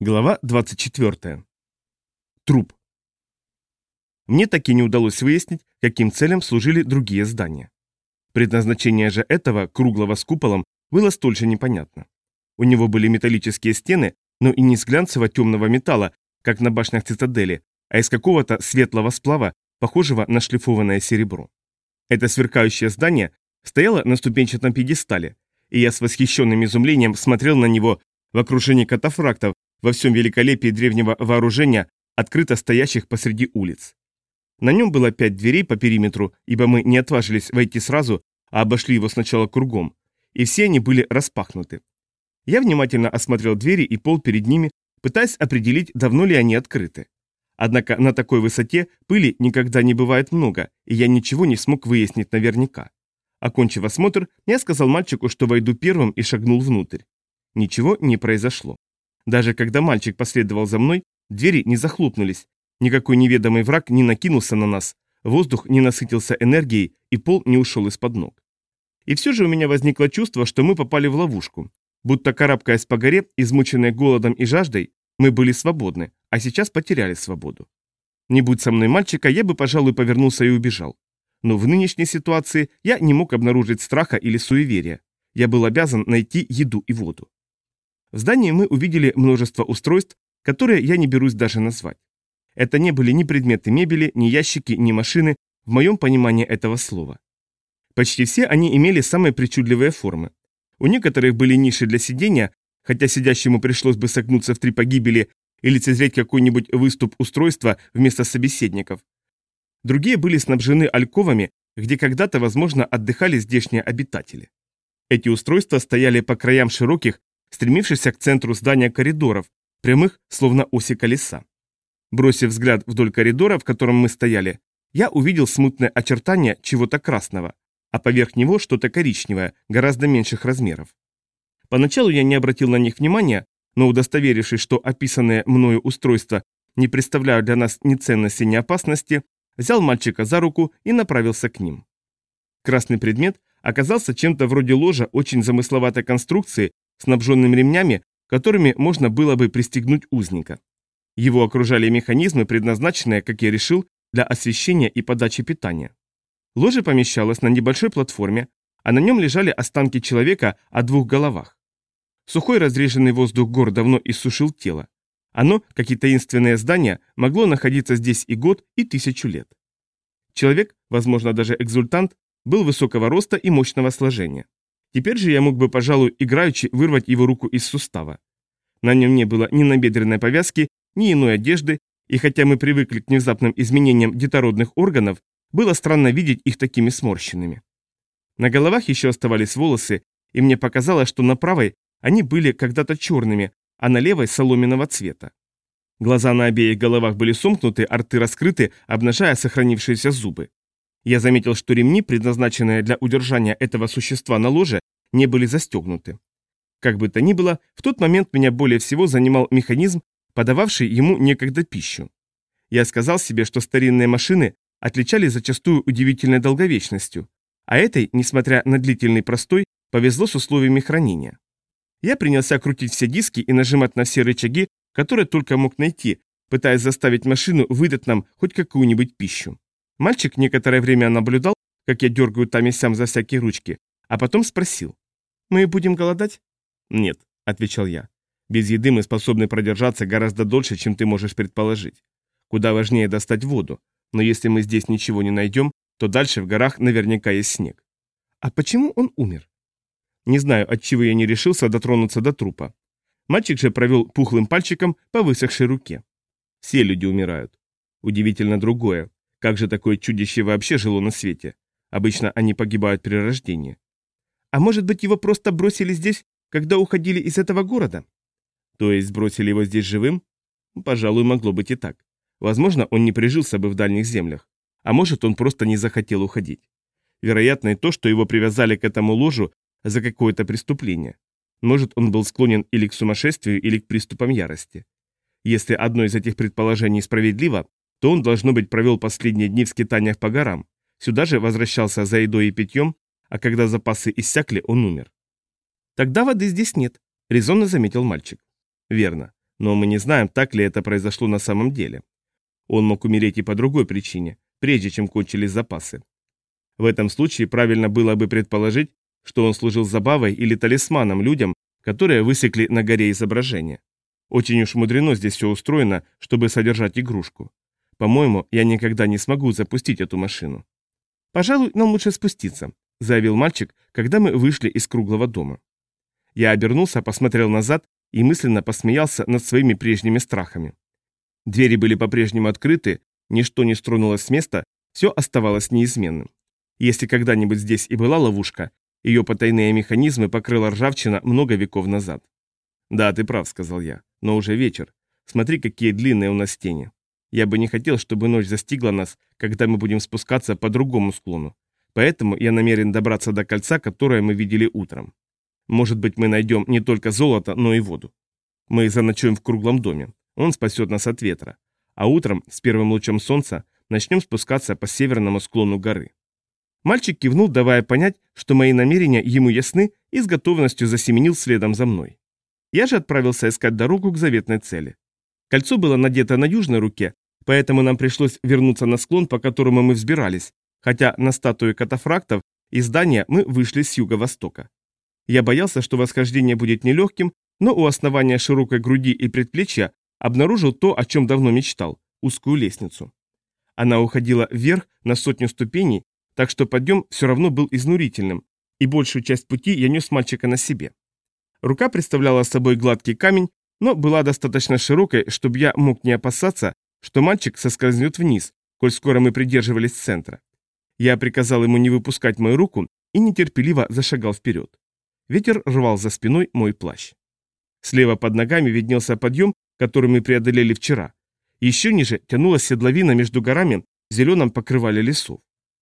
Глава 24. Труп. Мне так и не удалось выяснить, каким целям служили другие здания. Предназначение же этого, круглого с куполом, было столь же непонятно. У него были металлические стены, но и не из глянцевого темного металла, как на башнях цитадели, а из какого-то светлого сплава, похожего на шлифованное серебро. Это сверкающее здание стояло на ступенчатом пьедестале, и я с восхищенным изумлением смотрел на него в окружении катафрактов, во всем великолепии древнего вооружения, открыто стоящих посреди улиц. На нем было 5 дверей по периметру, ибо мы не отважились войти сразу, а обошли его сначала кругом, и все они были распахнуты. Я внимательно осмотрел двери и пол перед ними, пытаясь определить, давно ли они открыты. Однако на такой высоте пыли никогда не бывает много, и я ничего не смог выяснить наверняка. Окончив осмотр, я сказал мальчику, что войду первым, и шагнул внутрь. Ничего не произошло. Даже когда мальчик последовал за мной, двери не захлопнулись, никакой неведомый враг не накинулся на нас, воздух не насытился энергией и пол не ушел из-под ног. И все же у меня возникло чувство, что мы попали в ловушку. Будто карабкаясь по горе, измученные голодом и жаждой, мы были свободны, а сейчас потеряли свободу. Не будь со мной мальчика, я бы, пожалуй, повернулся и убежал. Но в нынешней ситуации я не мог обнаружить страха или суеверия. Я был обязан найти еду и воду. В здании мы увидели множество устройств, которые я не берусь даже назвать. Это не были ни предметы мебели, ни ящики, ни машины, в моем понимании этого слова. Почти все они имели самые причудливые формы. У некоторых были ниши для сидения, хотя сидящему пришлось бы согнуться в 3 погибели и лицезреть какой-нибудь выступ устройства вместо собеседников. Другие были снабжены альковами, где когда-то, возможно, отдыхали здешние обитатели. Эти устройства стояли по краям широких, стремившихся к центру здания коридоров, прямых, словно оси колеса. Бросив взгляд вдоль коридора, в котором мы стояли, я увидел смутное очертание чего-то красного, а поверх него что-то коричневое, гораздо меньших размеров. Поначалу я не обратил на них внимания, но удостоверившись, что описанные мною устройства не представляют для нас ни ценности, ни опасности, взял мальчика за руку и направился к ним. Красный предмет оказался чем-то вроде ложа очень замысловатой конструкции, снабженным ремнями, которыми можно было бы пристегнуть узника. Его окружали механизмы, предназначенные, как я решил, для освещения и подачи питания. Ложе помещалось на небольшой платформе, а на нем лежали останки человека о 2 головах. Сухой разреженный воздух гор давно иссушил тело. Оно, как и таинственное здание, могло находиться здесь и год, и 1000 лет. Человек, возможно даже экзультант, был высокого роста и мощного сложения. Теперь же я мог бы, пожалуй, играючи вырвать его руку из сустава. На нем не было ни набедренной повязки, ни иной одежды, и хотя мы привыкли к внезапным изменениям детородных органов, было странно видеть их такими сморщенными. На головах еще оставались волосы, и мне показалось, что на правой они были когда-то черными, а на левой соломенного цвета. Глаза на обеих головах были сомкнуты, а рты раскрыты, обнажая сохранившиеся зубы. Я заметил, что ремни, предназначенные для удержания этого существа на ложе, не были застегнуты. Как бы то ни было, в тот момент меня более всего занимал механизм, подававший ему некогда пищу. Я сказал себе, что старинные машины отличались зачастую удивительной долговечностью, а этой, несмотря на длительный простой, повезло с условиями хранения. Я принялся крутить все диски и нажимать на все рычаги, которые только мог найти, пытаясь заставить машину выдать нам хоть какую-нибудь пищу. Мальчик некоторое время наблюдал, как я дергаю там и сям за всякие ручки, а потом спросил: «Мы будем голодать?» «Нет», — отвечал я. «Без еды мы способны продержаться гораздо дольше, чем ты можешь предположить. Куда важнее достать воду, но если мы здесь ничего не найдем, то дальше в горах наверняка есть снег». «А почему он умер?» Не знаю, отчего я не решился дотронуться до трупа. Мальчик же провел пухлым пальчиком по высохшей руке. «Все люди умирают. Удивительно другое. Как же такое чудище вообще жило на свете? Обычно они погибают при рождении». «А может быть, его просто бросили здесь, когда уходили из этого города?» «То есть бросили его здесь живым?» «Пожалуй, могло быть и так. Возможно, он не прижился бы в дальних землях. А может, он просто не захотел уходить. Вероятно и то, что его привязали к этому ложу за какое-то преступление. Может, он был склонен или к сумасшествию, или к приступам ярости. Если одно из этих предположений справедливо, то он, должно быть, провел последние дни в скитаниях по горам. Сюда же возвращался за едой и питьем, а когда запасы иссякли, он умер. «Тогда воды здесь нет», — резонно заметил мальчик. «Верно. Но мы не знаем, так ли это произошло на самом деле. Он мог умереть и по другой причине, прежде чем кончились запасы. В этом случае правильно было бы предположить, что он служил забавой или талисманом людям, которые высекли на горе изображение. Очень уж мудрено здесь все устроено, чтобы содержать игрушку. По-моему, я никогда не смогу запустить эту машину. «Пожалуй, нам лучше спуститься», — заявил мальчик, когда мы вышли из круглого дома. Я обернулся, посмотрел назад и мысленно посмеялся над своими прежними страхами. Двери были по-прежнему открыты, ничто не стронулось с места, все оставалось неизменным. Если когда-нибудь здесь и была ловушка, ее потайные механизмы покрыла ржавчина много веков назад. «Да, ты прав», — сказал я, — «но уже вечер. Смотри, какие длинные у нас тени. Я бы не хотел, чтобы ночь застигла нас, когда мы будем спускаться по другому склону. Поэтому я намерен добраться до кольца, которое мы видели утром. Может быть, мы найдем не только золото, но и воду. Мы заночуем в круглом доме. Он спасет нас от ветра. А утром, с первым лучом солнца, начнем спускаться по северному склону горы». Мальчик кивнул, давая понять, что мои намерения ему ясны, и с готовностью засеменил следом за мной. Я же отправился искать дорогу к заветной цели. Кольцо было надето на южной руке, поэтому нам пришлось вернуться на склон, по которому мы взбирались, хотя на статую катафрактов из здания мы вышли с юго-востока. Я боялся, что восхождение будет нелегким, но у основания широкой груди и предплечья обнаружил то, о чем давно мечтал – узкую лестницу. Она уходила вверх на 100 ступеней, так что подъем все равно был изнурительным, и большую часть пути я нес мальчика на себе. Рука представляла собой гладкий камень, но была достаточно широкой, чтобы я мог не опасаться, что мальчик соскользнет вниз, коль скоро мы придерживались центра. Я приказал ему не выпускать мою руку и нетерпеливо зашагал вперед. Ветер рвал за спиной мой плащ. Слева под ногами виднелся подъем, который мы преодолели вчера. Еще ниже тянулась седловина между горами в зеленом покрывале лесов.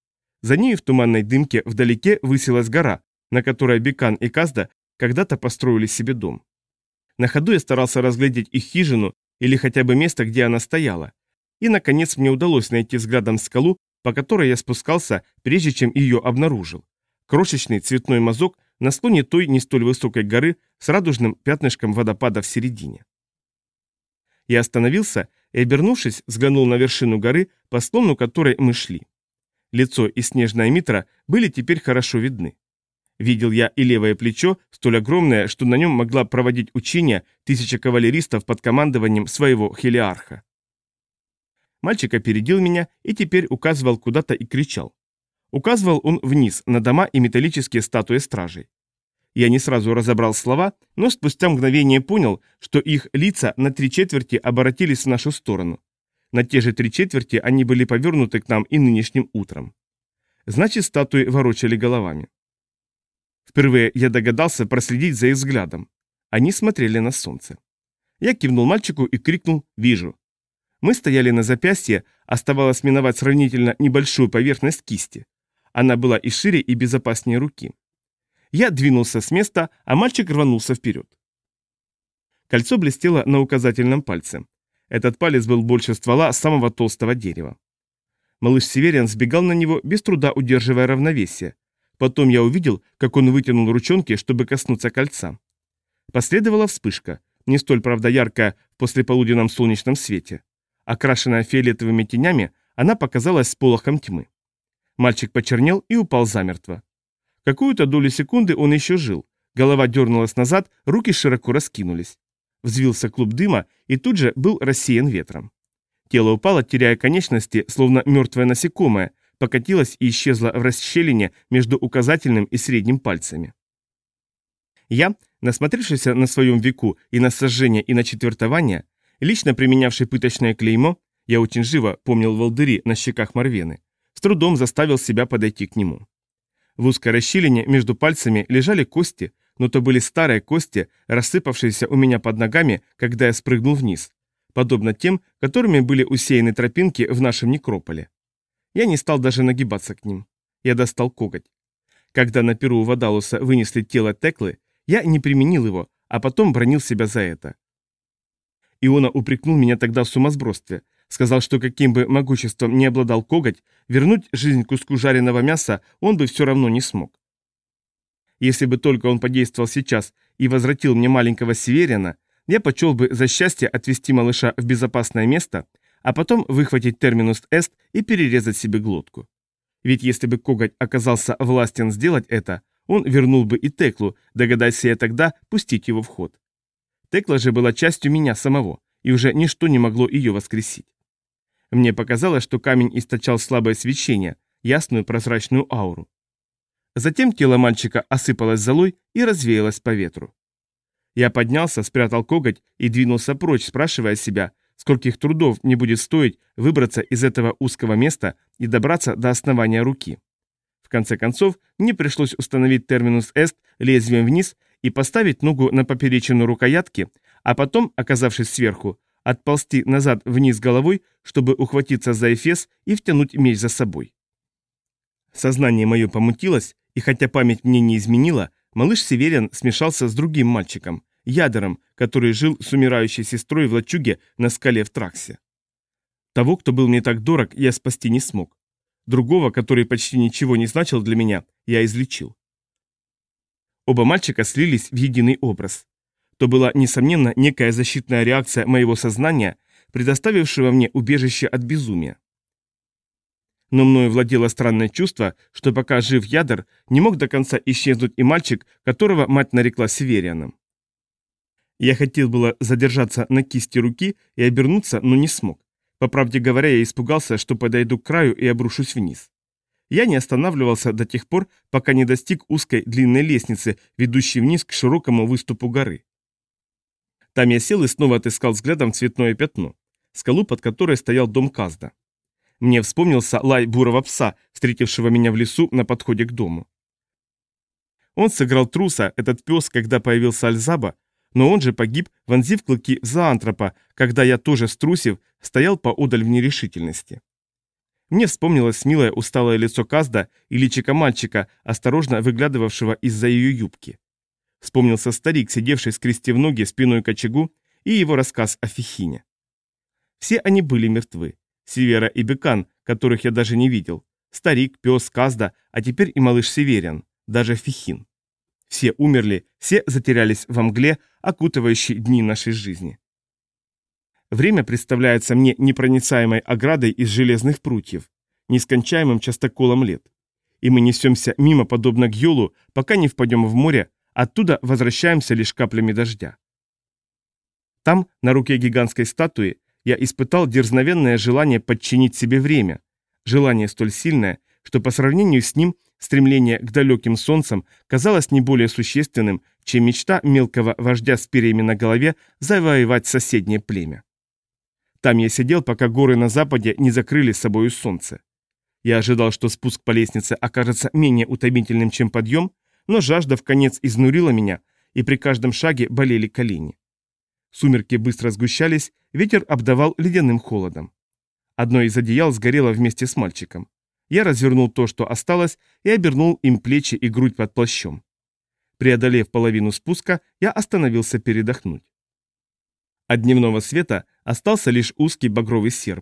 За ней в туманной дымке вдалеке высилась гора, на которой Бекан и Казда когда-то построили себе дом. На ходу я старался разглядеть их хижину или хотя бы место, где она стояла. И, наконец, мне удалось найти взглядом скалу, по которой я спускался, прежде чем ее обнаружил. Крошечный цветной мазок на склоне той не столь высокой горы с радужным пятнышком водопада в середине. Я остановился и, обернувшись, взглянул на вершину горы, по склону которой мы шли. Лицо и снежная митра были теперь хорошо видны. Видел я и левое плечо, столь огромное, что на нем могла проводить учения 1000 кавалеристов под командованием своего хелиарха. Мальчик опередил меня и теперь указывал куда-то и кричал. Указывал он вниз, на дома и металлические статуи стражей. Я не сразу разобрал слова, но спустя мгновение понял, что их лица на 3/4 оборотились в нашу сторону. На те же 3/4 они были повернуты к нам и нынешним утром. Значит, статуи ворочали головами. Впервые я догадался проследить за их взглядом. Они смотрели на солнце. Я кивнул мальчику и крикнул «Вижу». Мы стояли на запястье, оставалось миновать сравнительно небольшую поверхность кисти. Она была и шире, и безопаснее руки. Я двинулся с места, а мальчик рванулся вперед. Кольцо блестело на указательном пальце. Этот палец был больше ствола самого толстого дерева. Малыш Севериан сбегал на него, без труда удерживая равновесие. Потом я увидел, как он вытянул ручонки, чтобы коснуться кольца. Последовала вспышка, не столь, правда, яркая в послеполуденном солнечном свете. Окрашенная фиолетовыми тенями, она показалась сполохом тьмы. Мальчик почернел и упал замертво. Какую-то долю секунды он еще жил. Голова дернулась назад, руки широко раскинулись. Взвился клуб дыма и тут же был рассеян ветром. Тело упало, теряя конечности, словно мертвое насекомое, покатилось и исчезло в расщелине между указательным и средним пальцами. Я, насмотревшись на своем веку и на сожжение, и на четвертование, лично применявший пыточное клеймо, я очень живо помнил волдыри на щеках Марвены, с трудом заставил себя подойти к нему. В узкой расщелине между пальцами лежали кости, но то были старые кости, рассыпавшиеся у меня под ногами, когда я спрыгнул вниз, подобно тем, которыми были усеяны тропинки в нашем некрополе. Я не стал даже нагибаться к ним. Я достал коготь. Когда на перу у Вадалуса вынесли тело Теклы, я не применил его, а потом бронил себя за это. Иона упрекнул меня тогда в сумасбродстве, сказал, что каким бы могуществом ни обладал коготь, вернуть жизнь куску жареного мяса он бы все равно не смог. Если бы только он подействовал сейчас и возвратил мне маленького Севериана, я почел бы за счастье отвезти малыша в безопасное место, а потом выхватить терминус эст и перерезать себе глотку. Ведь если бы коготь оказался властен сделать это, он вернул бы и Теклу, догадайся я тогда пустить его в ход. Текла же была частью меня самого, и уже ничто не могло ее воскресить. Мне показалось, что камень источал слабое свечение, ясную прозрачную ауру. Затем тело мальчика осыпалось золой и развеялось по ветру. Я поднялся, спрятал коготь и двинулся прочь, спрашивая себя, скольких трудов мне будет стоить выбраться из этого узкого места и добраться до основания руки. В конце концов, мне пришлось установить терминус эст лезвием вниз и поставить ногу на поперечину рукоятки, а потом, оказавшись сверху, отползти назад вниз головой, чтобы ухватиться за эфес и втянуть меч за собой. Сознание мое помутилось, и хотя память мне не изменила, малыш Северян смешался с другим мальчиком, Ядером, который жил с умирающей сестрой в лачуге на скале в Траксе. Того, кто был мне так дорог, я спасти не смог. Другого, который почти ничего не значил для меня, я излечил. Оба мальчика слились в единый образ. То была, несомненно, некая защитная реакция моего сознания, предоставившего мне убежище от безумия. Но мною владело странное чувство, что пока жив Ядер, не мог до конца исчезнуть и мальчик, которого мать нарекла Северианом. Я хотел было задержаться на кисти руки и обернуться, но не смог. По правде говоря, я испугался, что подойду к краю и обрушусь вниз. Я не останавливался до тех пор, пока не достиг узкой длинной лестницы, ведущей вниз к широкому выступу горы. Там я сел и снова отыскал взглядом цветное пятно, скалу, под которой стоял дом Казда. Мне вспомнился лай бурого пса, встретившего меня в лесу на подходе к дому. Он сыграл труса, этот пес, когда появился Альзаба, но он же погиб, вонзив клыки в зоантропа, когда я, тоже струсив, стоял поодаль в нерешительности. Мне вспомнилось милое усталое лицо Казда и личико мальчика, осторожно выглядывавшего из-за ее юбки. Вспомнился старик, сидевший скрестив ноги спиной к очагу, и его рассказ о Фихине. Все они были мертвы. Севера и Бекан, которых я даже не видел. Старик, пес, Казда, а теперь и малыш Северян, даже Фихин. Все умерли, все затерялись во мгле, окутывающей дни нашей жизни. Время представляется мне непроницаемой оградой из железных прутьев, нескончаемым частоколом лет. И мы несемся мимо, подобно Гьолу, пока не впадем в море, оттуда возвращаемся лишь каплями дождя. Там, на руке гигантской статуи, я испытал дерзновенное желание подчинить себе время, желание столь сильное, что по сравнению с ним стремление к далеким солнцам казалось не более существенным, чем мечта мелкого вождя с перьями на голове завоевать соседнее племя. Там я сидел, пока горы на западе не закрыли собою солнце. Я ожидал, что спуск по лестнице окажется менее утомительным, чем подъем, но жажда вконец изнурила меня, и при каждом шаге болели колени. Сумерки быстро сгущались, ветер обдавал ледяным холодом. Одно из одеял сгорело вместе с мальчиком. Я развернул то, что осталось, и обернул им плечи и грудь под плащом. Преодолев половину спуска, я остановился передохнуть. От дневного света остался лишь узкий багровый серп.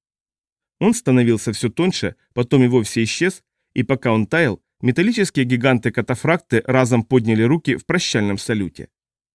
Он становился все тоньше, потом и вовсе исчез, и пока он таял, металлические гиганты-катафракты разом подняли руки в прощальном салюте.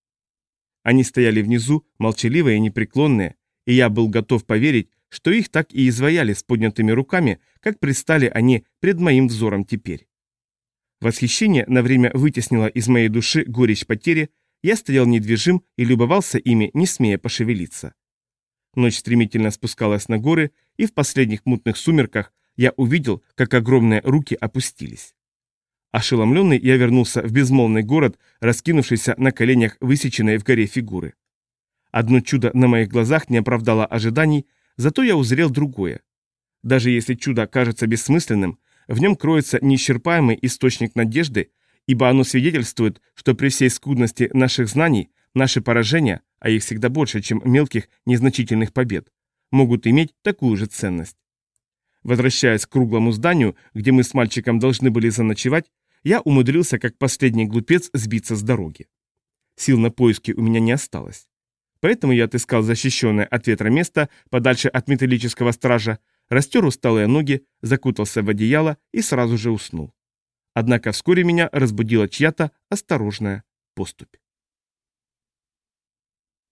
Они стояли внизу, молчаливые и непреклонные, и я был готов поверить, что их так и изваяли с поднятыми руками, как предстали они пред моим взором теперь. Восхищение на время вытеснило из моей души горечь потери, я стоял недвижим и любовался ими, не смея пошевелиться. Ночь стремительно спускалась на горы, и в последних мутных сумерках я увидел, как огромные руки опустились. Ошеломленный, я вернулся в безмолвный город, раскинувшийся на коленях высеченной в горе фигуры. Одно чудо на моих глазах не оправдало ожиданий, зато я узрел другое. Даже если чудо кажется бессмысленным, в нем кроется неисчерпаемый источник надежды, ибо оно свидетельствует, что при всей скудности наших знаний, наши поражения, а их всегда больше, чем мелких незначительных побед, могут иметь такую же ценность. Возвращаясь к круглому зданию, где мы с мальчиком должны были заночевать, я умудрился, как последний глупец, сбиться с дороги. Сил на поиски у меня не осталось. Поэтому я отыскал защищенное от ветра место подальше от металлического стража, растер усталые ноги, закутался в одеяло и сразу же уснул. Однако вскоре меня разбудила чья-то осторожная поступь.